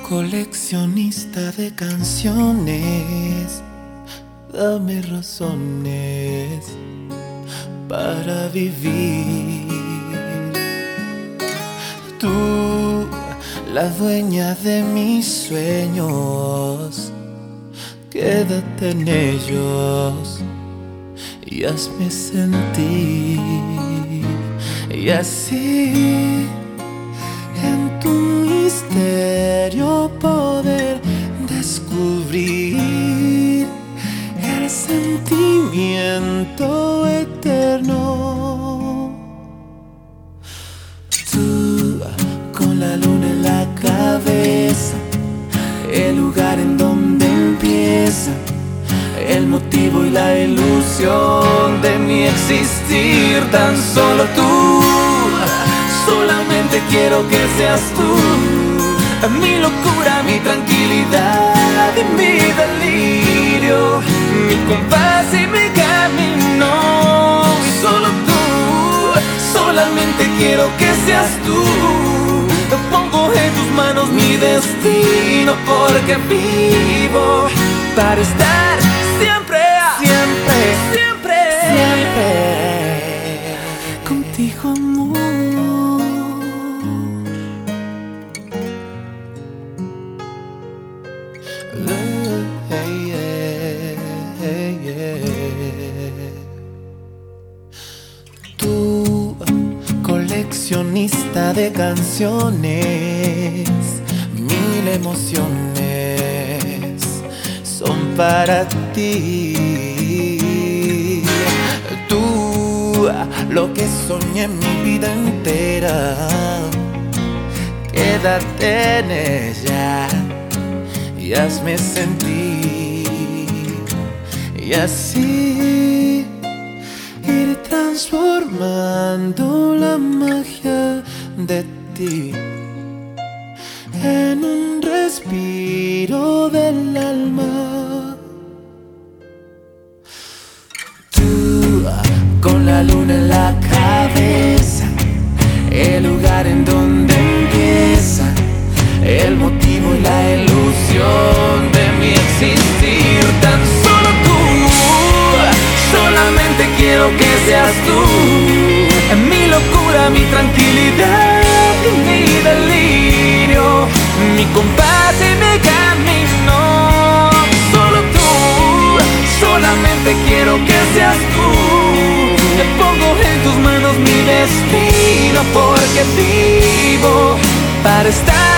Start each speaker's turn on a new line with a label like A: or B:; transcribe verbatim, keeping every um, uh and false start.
A: Coleccionista de canciones, dame razones para vivir. Tú, la dueña de mis sueños, quédate en ellos y hazme sentir. Y así, en tu misterio poder descubrir el sentimiento eterno. Tú, con la luna en la cabeza, el lugar en donde empieza el motivo y la ilusión de mi existir. Tan solo tú, solamente quiero que seas tú, mi locura, mi tranquilidad y mi delirio, mi compás y mi camino. Solo tú, solamente quiero que seas tú. Pongo en tus manos mi destino, porque vivo para estar siempre, siempre, siempre, siempre contigo, amor. Hey, yeah, hey, yeah. Tú, coleccionista de canciones, mil emociones son para ti. Tú, lo que soñé mi vida entera, quédate en ella y hazme sentir. Y así ir transformando la magia de ti en un respiro del alma. Tú, con la luna en la cabeza, el lugar en donde empieza el motivo y la ilusión de mi existir. Tan solo tú, solamente quiero que seas tú, mi locura, mi tranquilidad y mi delirio, mi compás y mi camino. Solo tú, solamente quiero que seas tú. Te pongo en tus manos mi destino, porque vivo para estar